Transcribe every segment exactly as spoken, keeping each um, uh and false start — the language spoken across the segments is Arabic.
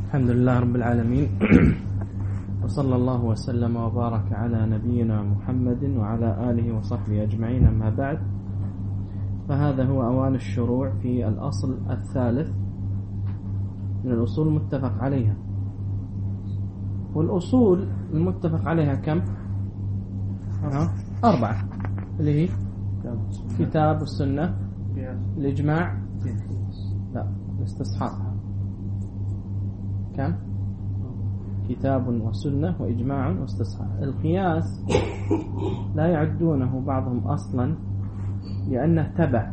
الحمد لله رب العالمين وصلى الله وسلم وبارك على نبينا محمد وعلى آله وصحبه أجمعين. أما بعد، فهذا هو أوان الشروع في الأصل الثالث من الأصول المتفق عليها. والأصول المتفق عليها كم؟ أربعة، اللي هي كتاب والسنة، الإجماع، لا الاستصحاب. كم؟ كتاب وسنة وإجماع واستصحاب. القياس لا يعدونه بعضهم أصلا لأنه تبع.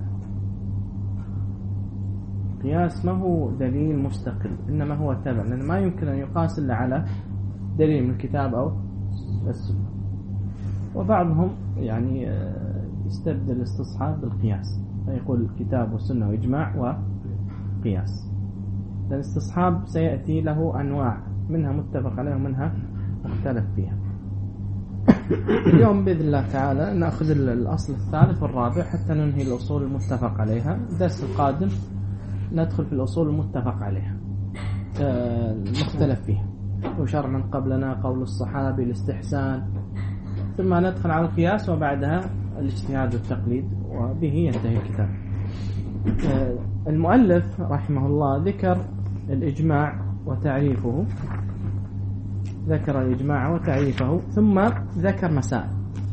القياس ما هو دليل مستقل، إنما هو تبع، لأن ما يمكن أن يقاس إلا على دليل من الكتاب أو السنة. وبعضهم يعني يستبدل الاستصحاب بالقياس، فيقول كتاب وسنة وإجماع وقياس. الاستصحاب سيأتي له أنواع، منها متفق عليها ومنها مختلف فيها. اليوم بإذن الله تعالى نأخذ الأصل الثالث والرابع حتى ننهي الأصول المتفق عليها. الدرس القادم ندخل في الأصول المتفق عليها المختلف فيها، وشرع من قبلنا، قول الصحابي، الاستحسان، ثم ندخل على القياس وبعدها الاجتهاد والتقليد، وبه ينتهي الكتاب. المؤلف رحمه الله ذكر الإجماع وتعريفه، ذكر الإجماع وتعريفه، ثم ذكر مسائل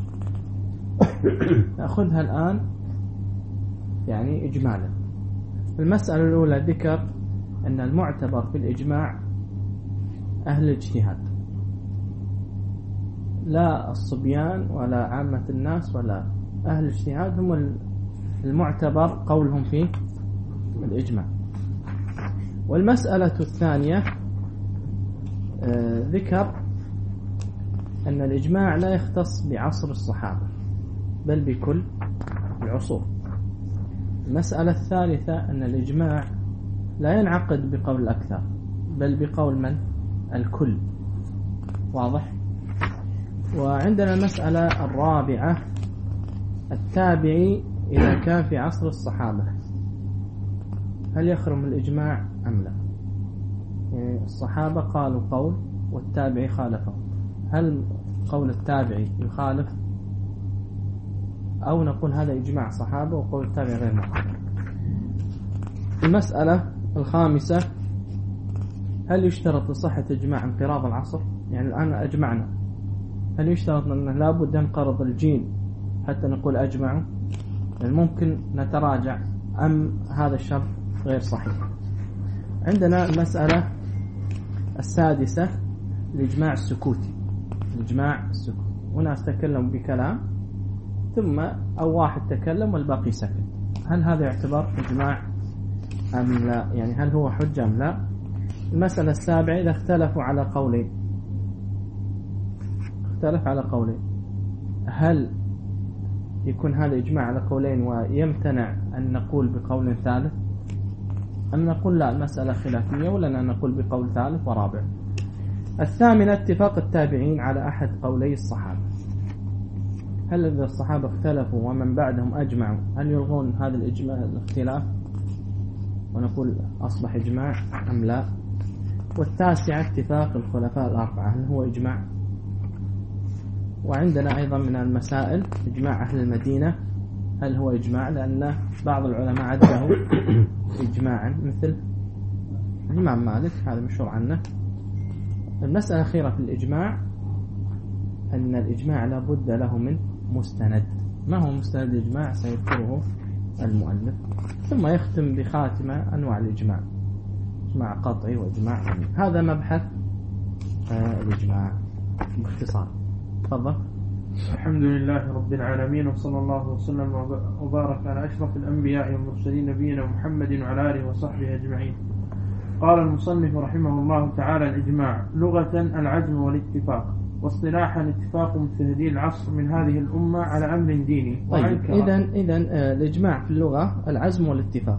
نأخذها الآن يعني إجمالا. المسألة الأولى ذكر أن المعتبر في الإجماع أهل الاجتهاد، لا الصبيان ولا عامة الناس، ولا أهل الاجتهاد هم المعتبر قولهم في الإجماع. والمسألة الثانية ذكر أن الإجماع لا يختص بعصر الصحابة بل بكل العصور. المسألة الثالثة أن الإجماع لا ينعقد بقول الأكثر بل بقول من؟ الكل. واضح؟ وعندنا المسألة الرابعة، التابعي إذا كان في عصر الصحابة هل يخرم الإجماع أم لا؟ يعني الصحابة قالوا قول والتابعي خالفه، هل قول التابعي يخالف أو نقول هذا إجماع صحابة وقول التابعي غير مخالف؟ المسألة الخامسة، هل يشترط لصحة إجماع انقراض العصر؟ يعني الآن أجمعنا، هل يشترط أنه لابد ينقرض الجيل حتى نقول أجمعوا؟ يعني ممكن نتراجع أم هذا الشرط غير صحيح؟ عندنا المسألة السادسة، الإجماع السكوتي. الإجماع السكوتي، وناس تكلموا بكلام ثم أو واحد تكلم والباقي سكت، هل هذا يعتبر إجماع أم لا؟ يعني هل هو حجة أم لا؟ المسألة السابعة، إذا اختلفوا على قولين، اختلف على قولين، هل يكون هذا إجماع على قولين ويمتنع أن نقول بقول ثالث، أم نقول لا المسألة خلافية ولنا نقول بقول ثالث ورابع؟ الثامنة، اتفاق التابعين على أحد قولي الصحابة، هل إذا الصحابة اختلفوا ومن بعدهم أجمعوا هل يلغون هذا الإجماع الاختلاف ونقول أصبح إجماع أم لا؟ والتاسعة، اتفاق الخلفاء الأربعة، هل هو إجماع؟ وعندنا أيضا من المسائل إجماع أهل المدينة، هل هو إجماع؟ لأن بعض العلماء عده إجماعا مثل الإمام مالك، هذا مشهور عنه. المسألة الأخيرة في الإجماع أن الإجماع لا بد له من مستند. ما هو مستند الإجماع سيذكره المؤلف، ثم يختم بخاتمة أنواع الإجماع، إجماع قطعي وإجماع ظني. هذا مبحث الإجماع باختصار. تفضل. الحمد لله رب العالمين، وصلى الله وسلم وبارك على أشرف الأنبياء والمرسلين نبينا محمد وعلى آله وصحبه أجمعين. قال المصنف رحمه الله تعالى: الإجماع لغة العزم والاتفاق، واصطلاحا اتفاق مجتهدي العصر من هذه الأمة على أمر ديني. طيب، إذن إذن الإجماع في اللغة العزم والاتفاق.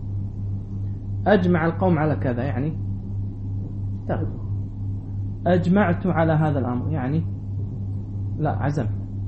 أجمع القوم على كذا يعني تاخذوا، أجمعت على هذا الأمر يعني لا عزم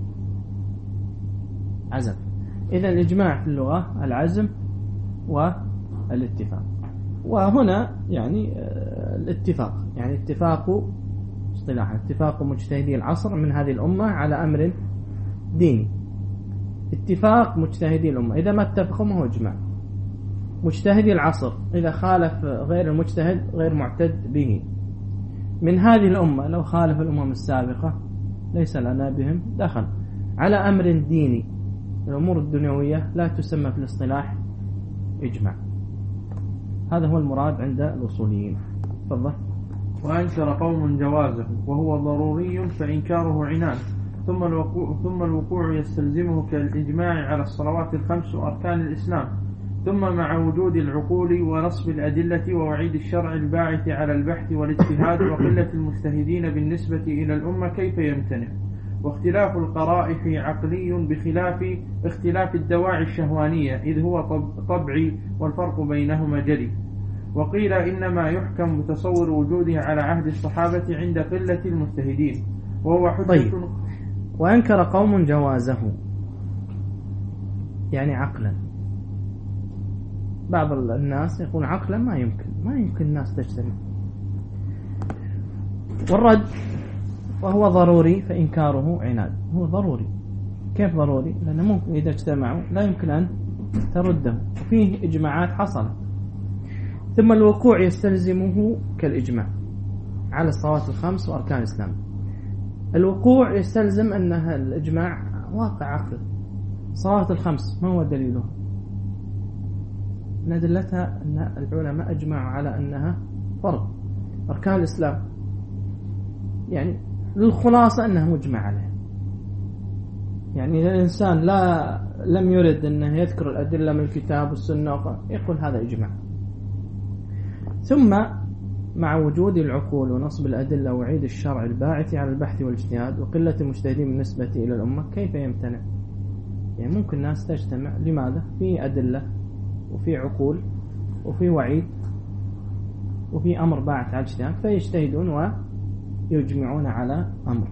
عزم. إذن الإجماع في اللغة العزم والاتفاق. وهنا يعني الاتفاق، يعني اتفاق اصطلاحا اتفاق مجتهدي العصر من هذه الأمة على أمر ديني. اتفاق مجتهدي الأمة، إذا ما اتفقوا ما هو إجماع. مجتهدي العصر إذا خالف غير المجتهد غير معتد به. من هذه الأمة لو خالف الأمم السابقة ليس لنا بهم دخل. على أمر ديني، الأمور الدنيوية لا تسمى في الاصطلاح إجماع. هذا هو المراد عند الأصوليين. تفضل. وأنكر قوم جوازه وهو ضروري فإنكاره عناد، ثم الوقوع, ثم الوقوع يستلزمه كالإجماع على الصلوات الخمس وأركان الإسلام، ثم مع وجود العقول ونصب الأدلة ووعيد الشرع الباعث على البحث والاجتهاد وقلة المجتهدين بالنسبة إلى الأمة كيف يمتنع؟ واختلاف القرائح عقلي بخلاف اختلاف الدواعي الشهوانية إذ هو طبعي والفرق بينهما جلي. وقيل إنما يحكم بتصور وجوده على عهد الصحابة عند قلة المجتهدين وهو حجة. طيب. وأنكر قوم جوازه يعني عقلا. بعض الناس يقول عقلا ما يمكن ما يمكن الناس تجتمع. والرد وهو ضروري فإنكاره عناد. هو ضروري. كيف ضروري؟ لأنه ممكن إذا اجتمعوا لا يمكن أن ترده، وفيه إجماعات حصلت. ثم الوقوع يستلزمه كالإجماع على الصلوات الخمس وأركان الإسلام. الوقوع يستلزم أنها الإجماع واقع عقل. الصلوات الخمس ما هو دليله؟ من أدلتها أن العلماء أجمعوا على أنها فرض. أركان الإسلام يعني للخلاصة أنها مجمع عليها. يعني إذا الإنسان لا لم يرد أنه يذكر الأدلة من الكتاب والسنة يقول هذا إجماع. ثم مع وجود العقول ونصب الأدلة وعيد الشرع الباعث على البحث والاجتهاد وقلة المجتهدين بالنسبة إلى الأمة كيف يمتنع؟ يعني ممكن الناس تجتمع. لماذا؟ في أدلة وفي عقول وفي وعيد وفي أمر باعث على الاجتهاد فيجتهدون ويجمعون على أمر.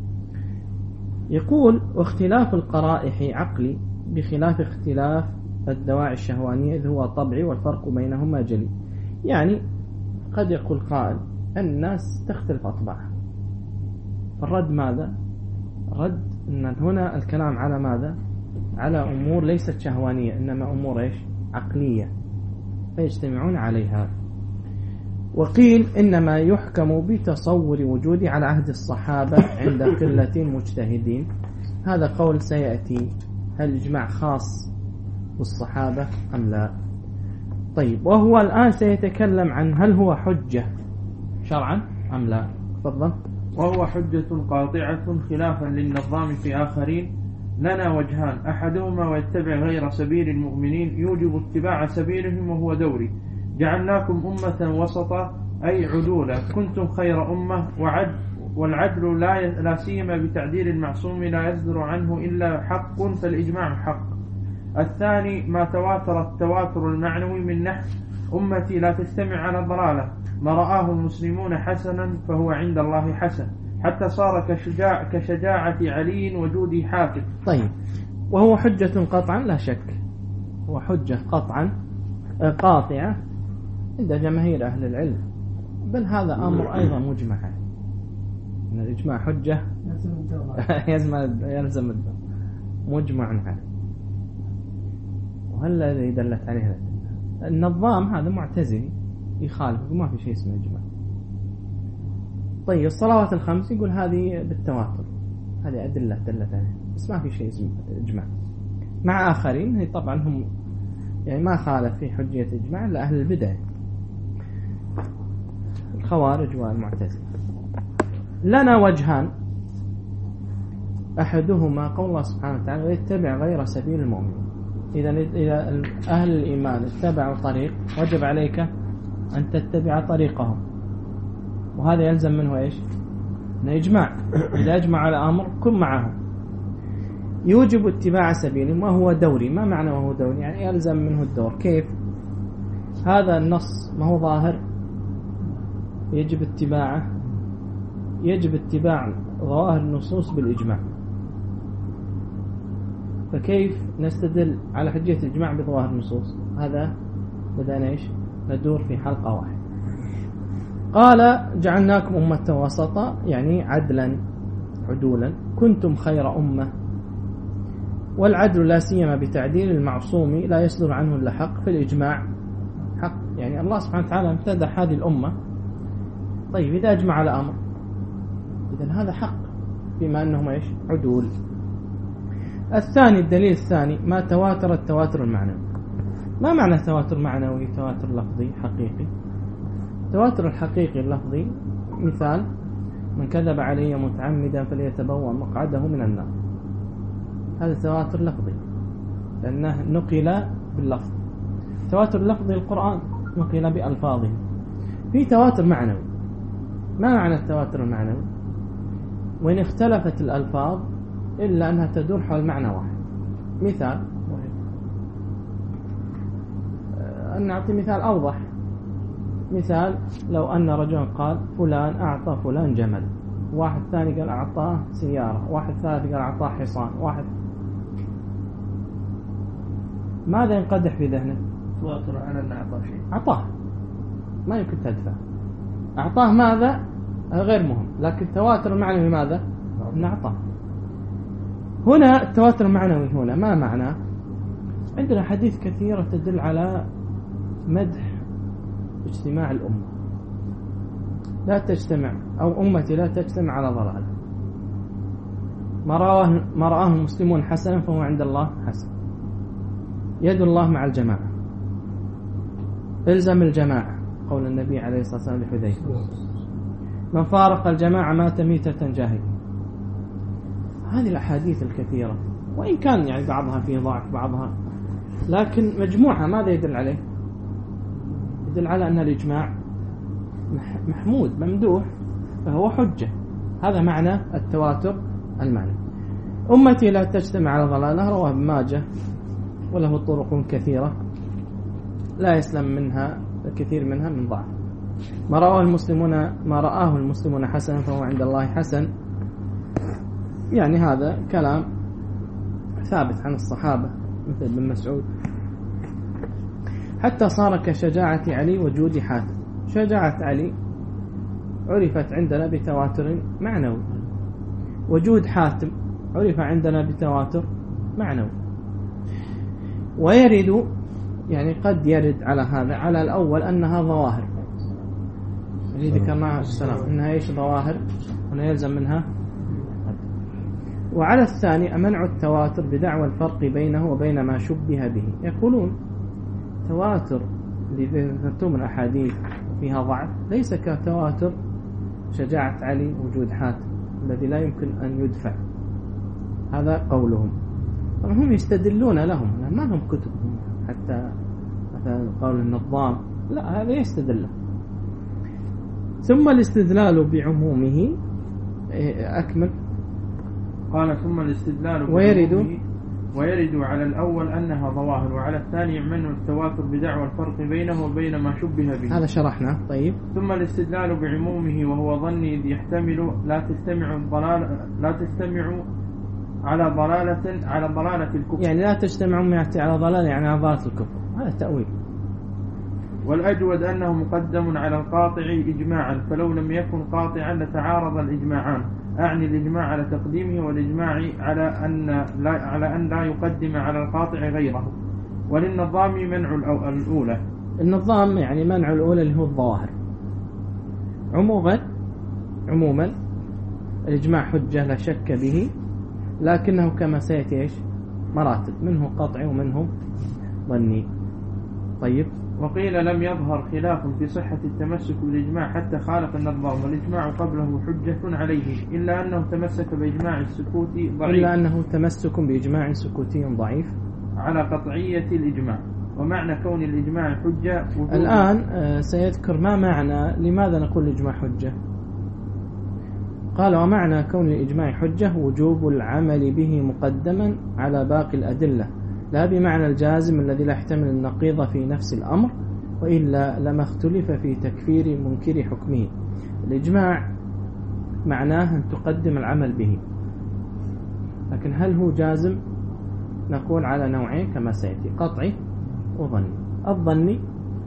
يقول واختلاف القرائح عقلي بخلاف اختلاف الدواعي الشهوانية إذ هو طبعي والفرق بينهما جلي. يعني قد يقول قائل الناس تختلف أطباعها. فالرد ماذا؟ الرد أن هنا الكلام على ماذا؟ على أمور ليست شهوانية إنما أمور إيش؟ عقلية فيجتمعون عليها. وقيل إنما يحكم بتصور وجودي على عهد الصحابة عند قلة المجتهدين. هذا قول سيأتي. هل الإجماع خاص بالصحابة أم لا؟ طيب. وهو الآن سيتكلم عن هل هو حجة شرعا أم لا. تفضل. وهو حجة قاطعة خلافا للنظام في آخرين. لنا وجهان أحدهما ويتبع غير سبيل المؤمنين يوجب اتباع سبيلهم وهو دوري. جعلناكم أمة وسطا أي عدولا كنتم خير أمة وعد والعدل لا لا سيما بتعديل المعصوم لا يصدر عنه إلا حق فالإجماع حق. الثاني ما تواتر التواتر المعنوي من نحو أمتي لا تجتمع على ضلالة ما رآه المسلمون حسنا فهو عند الله حسن حتى صار كشجاع كشجاعة علي وجودي حافظ. طيب. وهو حجة قطعا لا شك. هو حجة قطعا قاطعة عند جماهير أهل العلم. بل هذا أمر أيضا مجمع عليه. أن الإجماع حجة يلزم الدور مجمع عليه. وهل الذي دلت عليه النظام هذا معتزلي يخالف ما في شيء اسمه إجماع. طيب. الصلوات الخمس يقول هذه بالتواتر هذه أدلة دلت عليه بس ما في شيء اسمه إجماع. مع آخرين هي طبعا هم يعني ما خالف في حجية إجماع إلا أهل البدع الخوارج والمعتزلة. لنا وجهان أحدهما قول الله سبحانه وتعالى ويتبع غير سبيل المؤمنين. إذا إذا أهل الإيمان اتبعوا طريق وجب عليك أن تتبع طريقهم وهذا يلزم منه إيش؟ إجماع. إذا أجمع على أمر كن معهم. يوجب اتباع سبيلهم وهو دوري. ما معنى وهو دوري؟ يعني يلزم منه الدور. كيف؟ هذا النص ما هو ظاهر يجب اتباعه. يجب اتباع ظواهر النصوص بالإجماع. فكيف نستدل على حجية الإجماع بظواهر النصوص؟ هذا بدأنا إيش؟ ندور في حلقة واحدة. قال جعلناكم أمة وسطا يعني عدلا عدولا كنتم خير أمة. والعدل لا سيما بتعديل المعصوم لا يصدر عنه إلا حق في الإجماع حق، يعني الله سبحانه وتعالى امتدح هذه الأمة. طيب إذا أجمع على أمر إذن هذا حق بما أنهم إيش عدول. الثاني الدليل الثاني ما تواتر التواتر المعنوي. ما معنى تواتر معنوي تواتر لفظي حقيقي؟ تواتر الحقيقي اللفظي مثال من كذب علي متعمدا فليتبوأ مقعده من النار، هذا تواتر لفظي لأنه نقل باللفظ. تواتر لفظي القرآن نقل بألفاظه. في تواتر معنوي. ما معنى التواتر المعنوي؟ وإن اختلفت الألفاظ إلا أنها تدور حول معنى واحد. مثال أن نعطي مثال أوضح. مثال لو أن رجلا قال فلان أعطى فلان جمل، واحد ثاني قال أعطاه سيارة، واحد ثالث قال أعطاه حصان، واحد ماذا ينقدح في ذهنه؟ تواتر على أن أعطاه شيء، أعطاه ما يمكن تدفع. أعطاه ماذا غير مهم، لكن تواتر المعنوي ماذا؟ أن أعطاه. هنا التواتر المعنوي هنا ما معناه؟ عندنا حديث كثيرة تدل على مدح اجتماع الأمة. لا تجتمع أو أمتي لا تجتمع على ضلال. ما رآه ما رآه المسلمون حسنا فهو عند الله حسن. يد الله مع الجماعة. الزم الجماعة قول النبي عليه الصلاة والسلام لحذيفة. من فارق الجماعة مات ميتة جاهلية. هذه الأحاديث الكثيرة وإن كان يعني بعضها فيه ضعف بعضها، لكن مجموعها ماذا يدل عليه؟ يدل على أن الإجماع محمود ممدوح فهو حجة. هذا معنى التواتر المعنى. أمتي لا تجتمع على ضلالة رواه ابن ماجه وله طرق كثيرة لا يسلم منها الكثير منها من ضعف. ما رآه المسلمون ما رآه المسلمون حسنا فهو عند الله حسن، يعني هذا كلام ثابت عن الصحابة مثل ابن مسعود. حتى صار كشجاعة علي وجود حاتم. شجاعة علي عرفت عندنا بتواتر معنوي، وجود حاتم عرف عندنا بتواتر معنوي. ويرد يعني قد يرد على هذا على الأول أنها ظواهر اللي ذكرناها السلام إنها إيش ظواهر هنا يلزم منها. وعلى الثاني منع التواتر بدعوى الفرق بينه وبين ما شبه به. يقولون تواتر اللي ذكرتم من الأحاديث فيها ضعف ليس كتواتر شجاعة علي وجود حاتم الذي لا يمكن أن يدفع. هذا قولهم. هم يستدلون لهم ما لهم كتب حتى مثلا قول النظام لا هذا يستدل. ثم الاستدلال بعمومه أكمل. قال ثم الاستدلال ويرد ويرد على الأول أنها ظواهر، وعلى الثاني منع التواتر بدعوى الفرق بينه وبين ما شبه به. هذا شرحنا. طيب ثم الاستدلال بعمومه وهو ظني إذ يحتمل لا تستمع الضلال لا تستمع على ضلالة على ضلالة الكفر، يعني لا تجتمع أمتي على ضلال يعني على ضلالة الكفر. هذا تأويل. والأجود أنه مقدم على القاطع إجماعا، فلو لم يكن قاطعا لتعارض الإجماعان. أعني الإجماع على تقديمه والإجماع على أن لا على أن لا يقدم على القاطع غيره. وللنظام منع الأولى. النظام يعني منع الأولى اللي هو الظواهر. عموما عموما الإجماع حجة لا شك به، لكنه كما سيأتي إيش مراتب منه قطعي ومنه ظني. طيب وقيل لم يظهر خلاف في صحة التمسك بالإجماع حتى خالف النظام، والإجماع قبله حجة عليه إلا أنه تمسك بإجماع السكوت ضعيف إلا أنه تمسك بإجماع سكوتي ضعيف على قطعية الإجماع. ومعنى كون الإجماع حجة الآن سيذكر ما معنى لماذا نقول الإجماع حجة. قال ومعنى كون الإجماع حجة وجوب العمل به مقدما على باقي الأدلة، لا بمعنى الجازم الذي لا يحتمل النقيض في نفس الأمر، وإلا لما اختلف في تكفير منكر حكمه. الإجماع معناه أن تقدم العمل به، لكن هل هو جازم؟ نقول على نوعين كما سيأتي قطعي وظني. الظني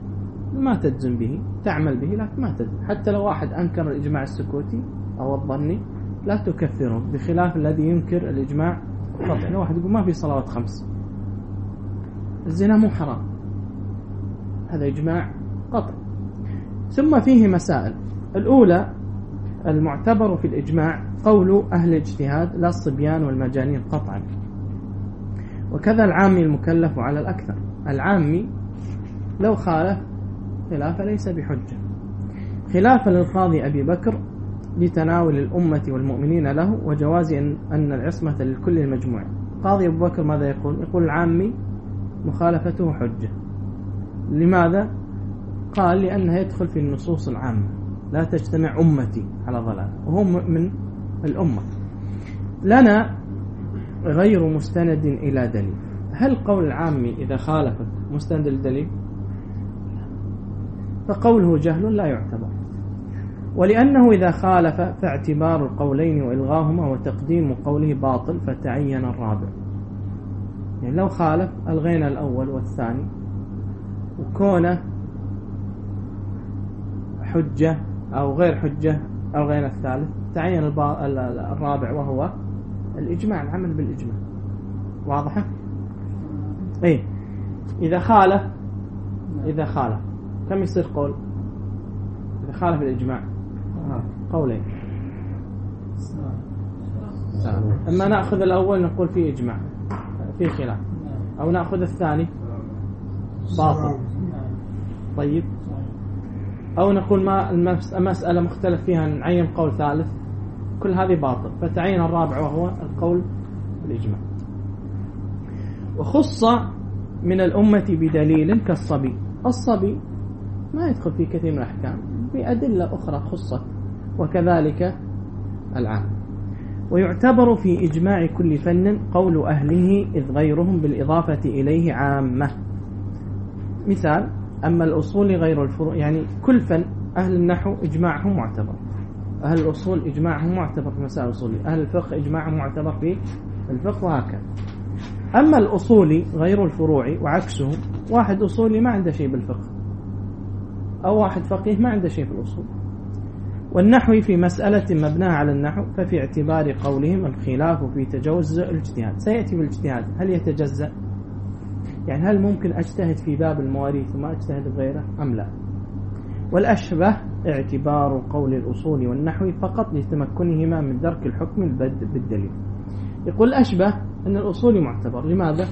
ما تجزم به، تعمل به لكن ما تجزم. حتى لو واحد أنكر الإجماع السكوتي أو الظني لا تكفره، بخلاف الذي ينكر الإجماع القطعي. واحد يقول ما في صلوات خمس، الزنا مو حرام، هذا إجماع قطعي. ثم فيه مسائل. الأولى المعتبر في الإجماع قول أهل الاجتهاد لا الصبيان والمجانين قطعا، وكذا العامي المكلف على الأكثر. العامي لو خالف خلاف ليس بحجة، خلافا للقاضي أبي بكر لتناول الأمة والمؤمنين له وجواز أن العصمة للكل المجموع. قاضي أبو بكر ماذا يقول؟ يقول العامي مخالفته حجة. لماذا؟ قال لأنها يدخل في النصوص العامة، لا تجتمع أمتي على ضلال، وهو من الأمة. لنا غير مستند إلى دليل. هل قول العامي إذا خالفت مستند الدليل؟ فقوله جهل لا يعتبر. ولأنه إذا خالف فاعتبار القولين وإلغاهما وتقديم قوله باطل، فتعين الرابع. يعني لو خالف ألغينا الأول والثاني، وكونه حجة أو غير حجة ألغينا الثالث، تعين الرابع وهو الإجماع، العمل بالإجماع. واضحة؟ إيه إذا خالف إذا خالف كم يصير قول؟ إذا خالف الإجماع قولين. أما نأخذ الأول نقول فيه إجماع فيه خلاف، أو نأخذ الثاني باطل. طيب، أو نقول ما المسألة مختلف فيها نعين قول ثالث، كل هذه باطل، فتعين الرابع وهو القول بالإجماع. وخص من الأمة بدليل كالصبي. الصبي ما يدخل في كثير من الأحكام، بأدلة أخرى خصت، وكذلك العام. ويعتبر في إجماع كل فن قول أهله إذ غيرهم بالإضافة إليه عامة. مثال: أما الأصول غير الفروع، يعني كل فن أهل النحو إجماعهم معتبر، أهل الأصول إجماعهم معتبر في مسائل أصولية، أهل الفقه إجماعهم معتبر في الفقه، وهكذا. أما الأصول غير الفروع وعكسه، واحد أصولي ما عنده شيء بالفقه، أو واحد فقيه ما عنده شيء في الأصول. والنحو في مسألة مبناها على النحو، ففي اعتبار قولهم الخلاف في تجوز الاجتهاد. سيأتي بالاجتهاد، هل يتجزأ؟ يعني هل ممكن أجتهد في باب المواريث وما أجتهد بغيره أم لا؟ والأشبه اعتبار قول الأصول والنحو فقط لتمكنهما من درك الحكم بالدليل. يقول الأشبه أن الأصول معتبر. لماذا؟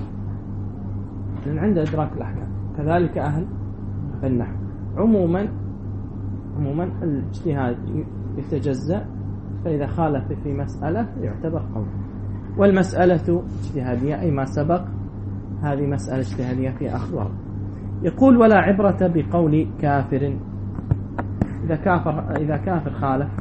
لأن عنده إدراك الأحكام. كذلك أهل النحو. عموما عموما الاجتهاد يتجزأ، فإذا خالف في مسألة يعتبر قول. والمسألة اجتهادية، أي ما سبق هذه مسألة اجتهادية في أخذ ورد. يقول: ولا عبرة بقول كافر. إذا كافر إذا كافر خالف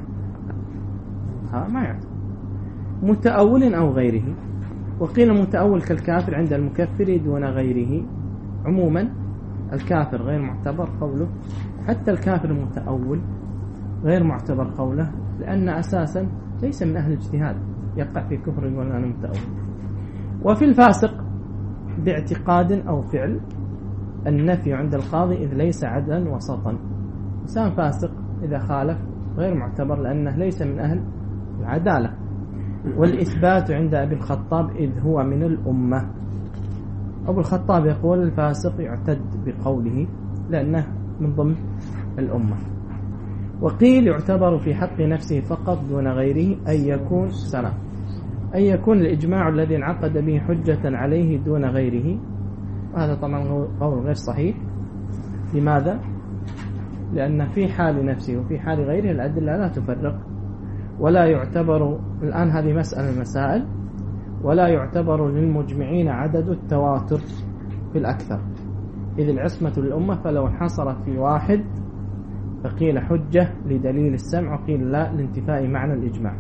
ها ما يعتبر. متأول أو غيره. وقيل متأول كالكافر عند المكفر دون غيره. عموما الكافر غير معتبر قوله، حتى الكافر المتأول غير معتبر قوله، لأن أساسا ليس من أهل الاجتهاد، يقع في كفر يقول أنا متأول. وفي الفاسق باعتقاد أو فعل النفي عند القاضي، إذ ليس عدلا وسطا. إنسان فاسق إذا خالف غير معتبر لأنه ليس من أهل العدالة. والإثبات عند أبي الخطاب إذ هو من الأمة. أبو الخطاب يقول الفاسق يعتد بقوله لأنه من ضمن الأمة. وقيل يعتبر في حق نفسه فقط دون غيره، أن يكون سلام أن يكون الإجماع الذي انعقد به حجة عليه دون غيره. وهذا طبعا هو قول غير صحيح. لماذا؟ لأن في حال نفسه وفي حال غيره الأدلة لا تفرق. ولا يعتبر الآن، هذه مسألة المسائل، ولا يعتبر للمجمعين عدد التواتر في الأكثر، إذ العصمة للأمة، فلو انحصرت في واحد فقيل حجة لدليل السمع، وقيل لا لانتفاء معنى الإجماع.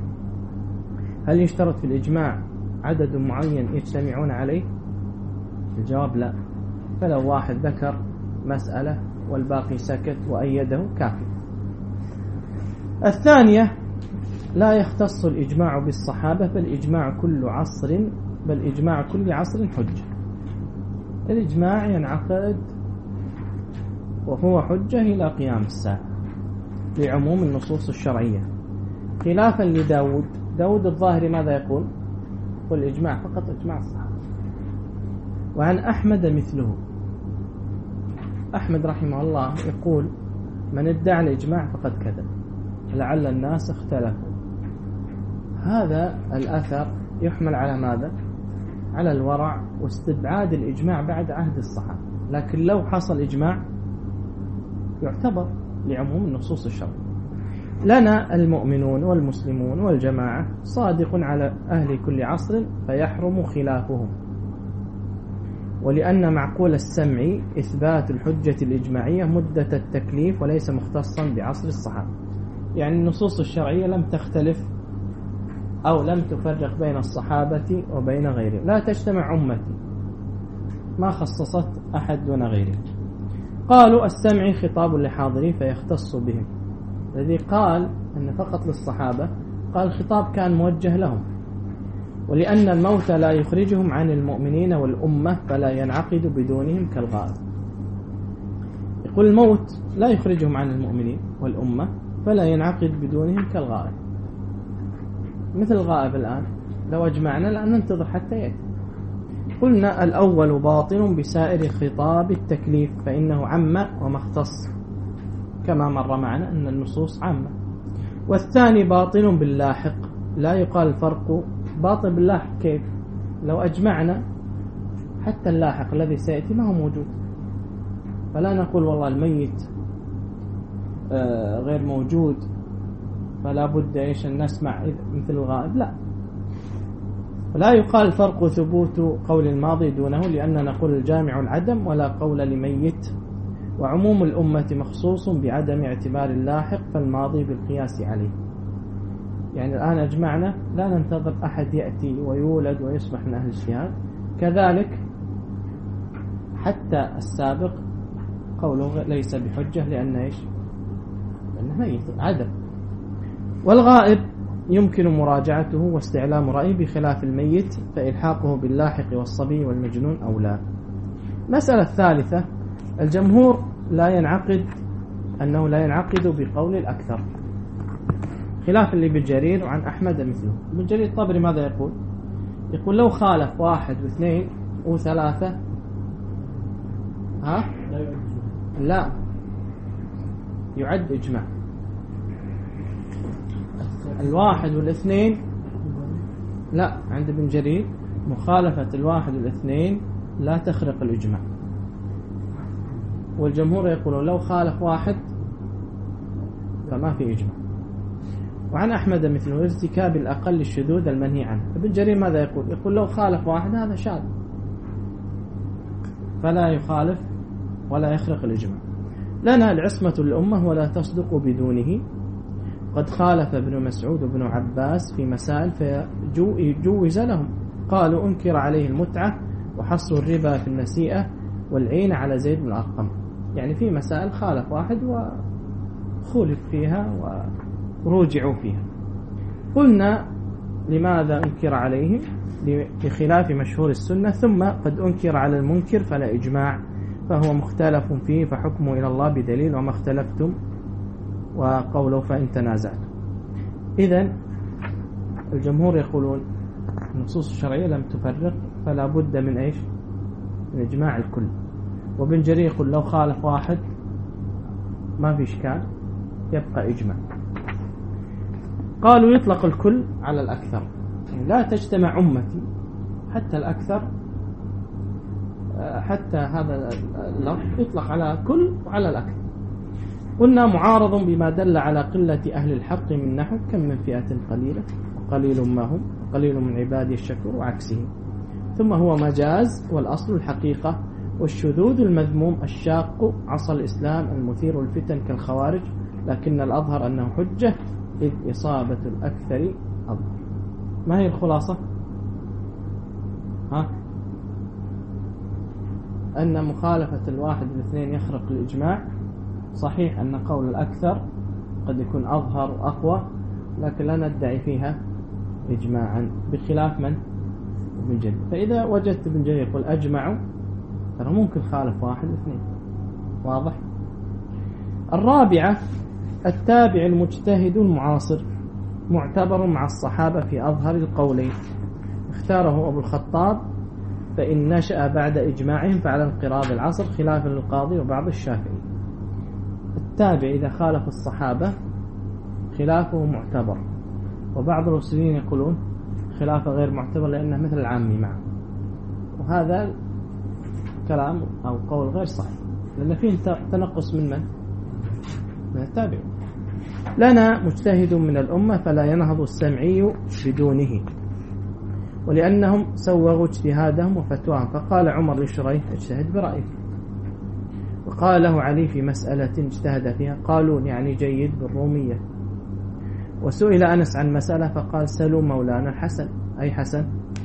هل يشترط في الإجماع عدد معين يجتمعون عليه؟ الجواب لا. فلو واحد ذكر مسألة والباقي سكت وأيده كافي. الثانية: لا يختص الإجماع بالصحابة، بل إجماع كل عصر بل إجماع كل عصر حجة. الإجماع ينعقد وهو حجة إلى قيام الساعة لعموم النصوص الشرعية، خلافا لداود. داود الظاهري ماذا يقول؟ يقول الإجماع فقط إجماع الصحابة. وعن أحمد مثله. أحمد رحمه الله يقول من ادعى الإجماع فقد كذب، لعل الناس اختلفوا. هذا الأثر يحمل على ماذا؟ على الورع واستبعاد الإجماع بعد عهد الصحابة، لكن لو حصل إجماع يعتبر لعموم النصوص الشرعية. لنا المؤمنون والمسلمون والجماعة صادق على أهل كل عصر فيحرم خلافهم، ولأن معقول السمع إثبات الحجة الإجماعية مدة التكليف وليس مختصا بعصر الصحابة. يعني النصوص الشرعية لم تختلف أو لم تفرق بين الصحابة وبين غيرهم، لا تجتمع أمتي، ما خصصت أحد دون غيره. قالوا السمع خطاب لحاضرين فيختص بهم. الذي قال أن فقط للصحابة قال الخطاب كان موجه لهم، ولأن الموت لا يخرجهم عن المؤمنين والأمة فلا ينعقد بدونهم كالغائب. يقول الموت لا يخرجهم عن المؤمنين والأمة فلا ينعقد بدونهم كالغائب. مثل الغائب الآن لو أجمعنا لأن ننتظر حتى يأتي. قلنا الأول باطل بسائر خطاب التكليف فإنه عم وما اختص، كما مر معنا أن النصوص عامة. والثاني باطل باللاحق، لا يقال الفرق باطل باللاحق كيف؟ لو أجمعنا حتى اللاحق الذي سيأتي ما هو موجود، فلا نقول والله الميت غير موجود فلا بد إيش أن نسمع مثل الغائب، لا. ولا يقال الفرق ثبوت قول الماضي دونه، لأن نقول الجامع العدم ولا قول لميت، وعموم الأمة مخصوص بعدم اعتبار اللاحق فالماضي بالقياس عليه. يعني الآن أجمعنا لا ننتظر أحد يأتي ويولد ويصبح من أهل الاجتهاد، كذلك حتى السابق قوله ليس بحجة لأن إيش؟ لأنه ميت عدم. والغائب يمكن مراجعته واستعلام رأيه بخلاف الميت فإلحاقه باللاحق والصبي والمجنون أو لا. مسألة الثالثة الجمهور لا ينعقد أنه لا ينعقد بقول الأكثر، خلاف اللي بالجرير وعن أحمد مثله. ابن جرير الطبري ماذا يقول؟ يقول لو خالف واحد واثنين وثلاثة ها لا يعد إجماع. الواحد والاثنين لا، عند ابن جرير مخالفة الواحد والاثنين لا تخرق الإجماع، والجمهور يقولون لو خالف واحد فما في إجماع. وعن أحمد مثله ارتكاب الأقل الشذوذ المنهي عنه. ابن جرير ماذا يقول؟ يقول لو خالف واحد هذا شاذ فلا يخالف ولا يخرق الإجماع. لنا العصمة للأمة ولا تصدق بدونه. قد خالف ابن مسعود وابن عباس في مسائل فجوز لهم، قالوا أنكر عليه المتعة وحصر الربا في النسيئة والعين على زيد بن الأرقم. يعني في مسائل خالف واحد وخولف فيها ورجعوا فيها. قلنا لماذا أنكر عليهم؟ لخلاف مشهور السنة. ثم قد أنكر على المنكر فلا إجماع فهو مختلف فيه فحكمه إلى الله بدليل وما اختلفتم وقوله فإن تنازعتم. إذن الجمهور يقولون النصوص الشرعية لم تفرق فلا بد من إيش؟ من إجماع الكل. وابن جرير يقول لو خالف واحد ما في إشكال يبقى إجماع. قالوا يطلق الكل على الأكثر، يعني لا تجتمع أمتي حتى الأكثر، حتى هذا اللفظ يطلق على كل وعلى الأكثر. قلنا معارض بما دل على قلة أهل الحق من نحو كم من فئة قليلة وقليل ما هم قليل من عبادي الشكور وعكسه. ثم هو مجاز والأصل الحقيقة، والشذوذ المذموم الشاق عصى الإسلام المثير الفتن كالخوارج، لكن الأظهر أنه حجة إذ إصابة الأكثر أظهر. ما هي الخلاصة؟ ها؟ أن مخالفة الواحد والاثنين يخرق الإجماع. صحيح أن قول الأكثر قد يكون أظهر وأقوى، لكن لا ندعي فيها إجماعا بخلاف من؟ ابن جرير. فإذا وجدت ابن جرير يقول أجمعوا ترى ممكن خالف واحد واثنين، واضح؟ الرابعة التابع المجتهد المعاصر معتبر مع الصحابة في أظهر القولين، اختاره أبو الخطاب فإن نشأ بعد إجماعهم فعلى انقراض العصر خلافا للقاضي وبعض الشافعي. التابع إذا خالف الصحابة خلافه معتبر، وبعض الأصوليين يقولون خلافه غير معتبر لأنه مثل العامي معه، وهذا كلام أو قول غير صحيح لأن فيه تنقص من من؟ من التابع. لنا مجتهد من الأمة فلا ينهض السمعي بدونه، ولأنهم سوغوا اجتهادهم وفتواهم، فقال عمر لشريح اجتهد برأيك، وقال له علي في مسألة اجتهد فيها قالون يعني جيد بالرومية. وسئل أنس عن مسألة فقال سلوا مولانا الحسن أي حسن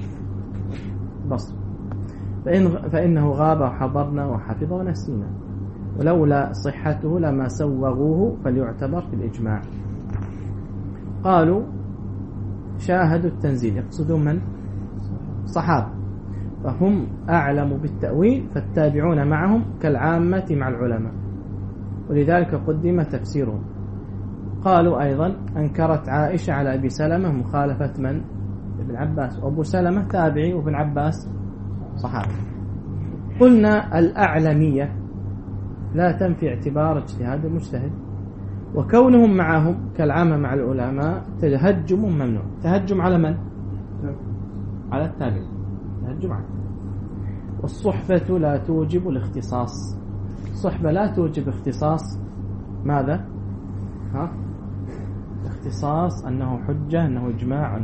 بصر فإن فإنه غاب وحضرنا وحفظ ونسينا، ولولا صحته لما سوغوه فليعتبر في الإجماع. قالوا شاهدوا التنزيل يقصدون من؟ صحابة، فهم أعلم بالتأويل فالتابعون معهم كالعامة مع العلماء، ولذلك قدم تفسيرهم. قالوا أيضا أنكرت عائشة على أبي سلمة مخالفة من؟ ابن عباس، وأبو سلمة تابعي وابن عباس صحابي. قلنا الأعلمية لا تنفي اعتبار اجتهاد المجتهد، وكونهم معهم كالعامة مع العلماء تهجم ممنوع. تهجم على من؟ على التابعين، تهجم على. والصحبة لا توجب الاختصاص، الصحبة لا توجب اختصاص ماذا؟ ها؟ اختصاص أنه حجة أنه إجماع.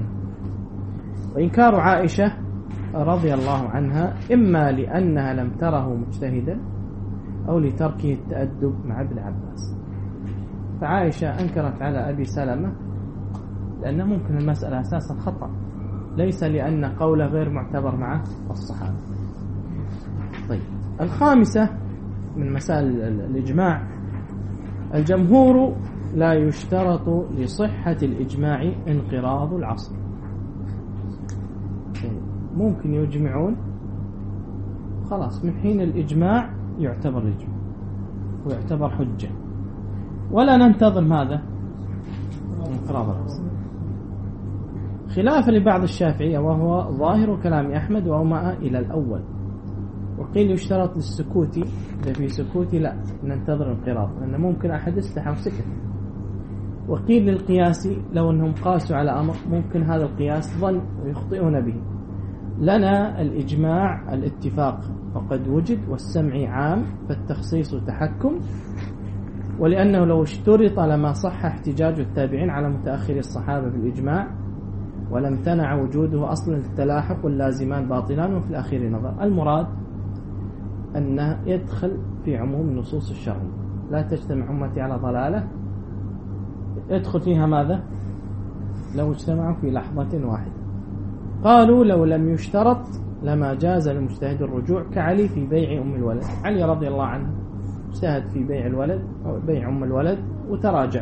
وإنكار عائشة رضي الله عنها إما لأنها لم تره مجتهدا أو لتركه التأدب مع ابن عباس. فعائشة أنكرت على أبي سلمة لأن ممكن المسألة أساسا خطأ، ليس لأن قوله غير معتبر مع الصحابة. طيب الخامسة من مسائل الإجماع الجمهور لا يشترط لصحة الإجماع انقراض العصر. ممكن يجمعون خلاص من حين الإجماع يعتبر الإجماع ويعتبر حجة، ولا ننتظر ماذا؟ انقراض العصر، خلافا لبعض الشافعية وهو ظاهر كلام أحمد وأومأ إلى الأول. وقيل يشترط للسكوت، إذا في سكوت لا ننتظر انقراض لأن ممكن أحد استحى وسكت. وقيل للقياس لو أنهم قاسوا على أمر ممكن هذا القياس ظن ويخطئون به. لنا الإجماع الاتفاق فقد وجد، والسمع عام فالتخصيص تحكم، ولأنه لو اشترط لما صح احتجاج التابعين على متأخر الصحابة بالإجماع، ولم تنع وجوده أصلا التلاحق واللازمان باطلان وفي الأخير نظر. المراد أنه يدخل في عموم النصوص الشرعية، لا تجتمع أمتي على ضلالة، يدخل فيها ماذا؟ لو اجتمعوا في لحظة واحدة. قالوا لو لم يشترط لما جاز للمجتهد الرجوع كعلي في بيع أم الولد. علي رضي الله عنه اجتهد في بيع الولد أو بيع أم الولد وتراجع،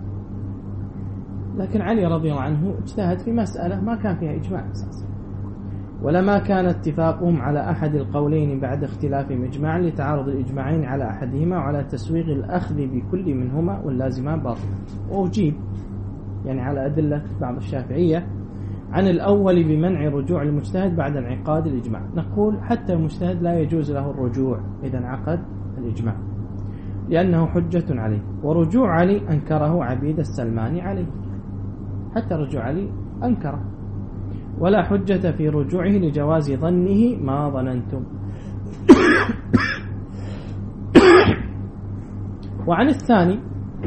لكن علي رضي الله عنه اجتهد في مسألة ما كان فيها إجماع أساسا، ولما كان اتفاقهم على أحد القولين بعد اختلافهم إجماعا لتعارض الإجماعين على أحدهما وعلى تسويغ الأخذ بكل منهما واللازمان باطل. وأجيب يعني على أدلة بعض الشافعية عن الأول بمنع رجوع المجتهد بعد انعقاد الإجماع. نقول حتى المجتهد لا يجوز له الرجوع إذا انعقد الإجماع لأنه حجة عليه، ورجوع علي أنكره عبيد السلماني عليه، حتى رجوع علي أنكره، ولا حجة في رجوعه لجواز ظنه ما ظننتم. وعن الثاني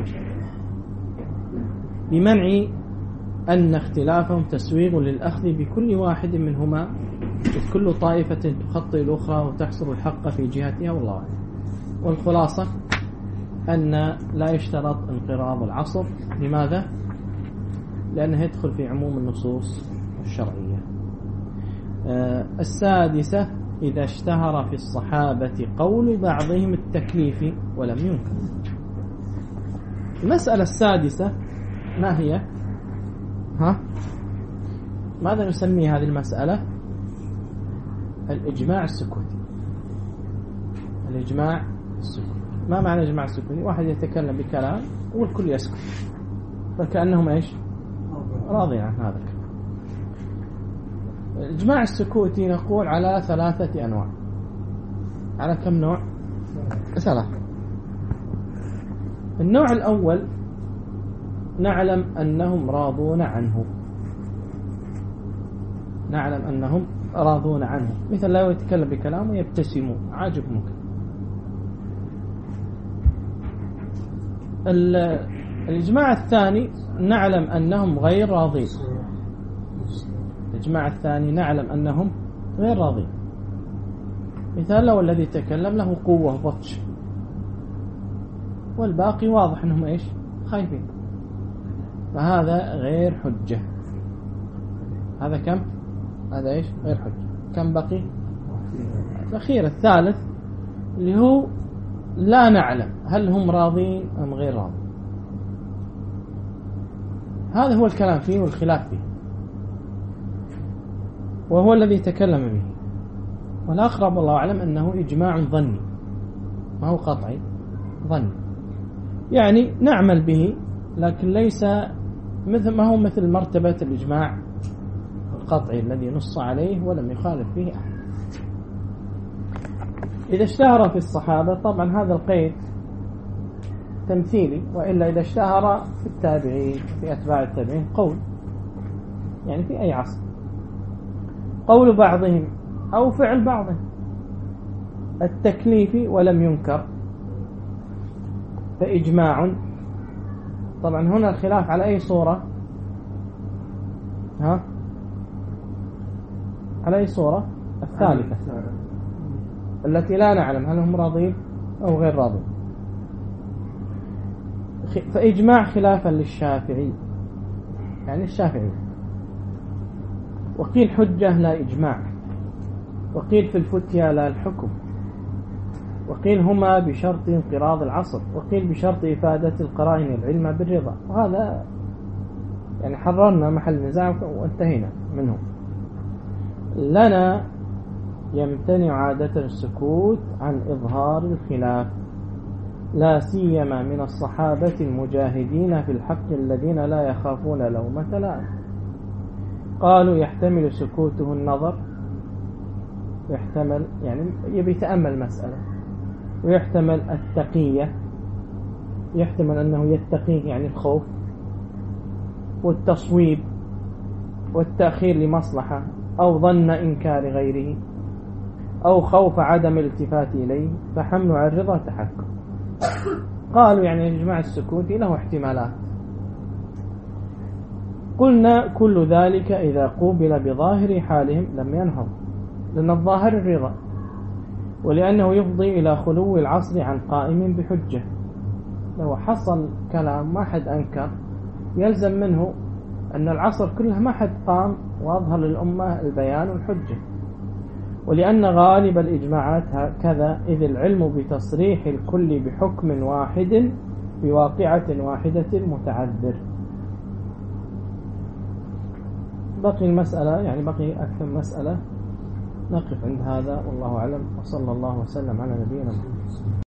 بمنع أن اختلافهم تسويغ للأخذ بكل واحد منهما، إذ كل طائفة تخطئ الأخرى وتحصر الحق في جهتها والله أعلم. والخلاصة أن لا يشترط انقراض العصر. لماذا؟ لأنه يدخل في عموم النصوص الشرعية. آه السادسة إذا اشتهر في الصحابة قول بعضهم التكليف ولم ينكر. المسألة السادسة ما هي؟ ها؟ ماذا نسمي هذه المسألة؟ الإجماع السكوتي. الإجماع السكوتي ما معنى إجماع السكوتي؟ واحد يتكلم بكلام والكل يسكت فكأنهم إيش راضين عن هذا الكلام. الإجماع السكوتي نقول على ثلاثة أنواع. على كم نوع؟ ثلاثة. النوع الأول نعلم أنهم راضون عنه، نعلم أنهم راضون عنه، مثل لا يتكلم بكلام ويبتسموا عاجبهم. الإجماع الثاني نعلم أنهم غير راضين. الإجماع الثاني نعلم أنهم غير راضين، مثال لو الذي تكلم له قوة بطش والباقي واضح أنهم إيش خايفين، فهذا غير حجة. هذا كم؟ هذا إيش غير حجة. كم بقي؟ الأخير الثالث اللي هو لا نعلم هل هم راضين أم غير راضين. هذا هو الكلام فيه والخلاف فيه، وهو الذي تكلم به. والأقرب والله أعلم أنه إجماع ظني ما هو قطعي، ظني، يعني نعمل به لكن ليس مثل ما هو مثل مرتبة الإجماع القطعي الذي نص عليه ولم يخالف فيه أحد. إذا اشتهر في الصحابة طبعا هذا القيد تمثيلي، وإلا إذا اشتهر في التابعين في أتباع التابعين قول، يعني في أي عصر قول بعضهم أو فعل بعضهم التكليفي ولم ينكر فإجماع. طبعا هنا الخلاف على أي صورة؟ ها؟ على أي صورة؟ الثالثة التي لا نعلم هل هم راضين أو غير راضين. فإجماع خلافا للشافعي، يعني الشافعي، وقيل حجة لا إجماع، وقيل في الفتيا لا الحكم، وقيل هما بشرط انقراض العصر، وقيل بشرط إفادة القرائن العلم بالرضا. وهذا يعني حررنا محل نزاع وانتهينا منه. لنا يمتنع عادة السكوت عن إظهار الخلاف، لا سيما من الصحابة المجاهدين في الحق الذين لا يخافون لومة لائم. قالوا يحتمل سكوته النظر، يحتمل يعني يبي يتأمل مسألة، ويحتمل التقية، يحتمل أنه يتقيه يعني الخوف، والتصويب والتأخير لمصلحة، أو ظن إنكار غيره، أو خوف عدم الالتفات إليه، فحمل على الرضا تحكم. قالوا يعني إجماع السكوت له احتمالات. قلنا كل ذلك إذا قوبل بظاهر حالهم لم ينهض، لأن الظاهر الرضا، ولأنه يفضي إلى خلو العصر عن قائم بحجة. لو حصل كلام ما حد أنكر يلزم منه أن العصر كله ما حد قام وأظهر للأمة البيان والحجة. ولأن غالب الإجماعات هكذا، إذ العلم بتصريح الكل بحكم واحد بواقعة واحدة متعذر. بقي المسألة يعني بقي أكثر مسألة، نقف عند هذا والله أعلم، وصلى الله وسلم على نبينا محمد.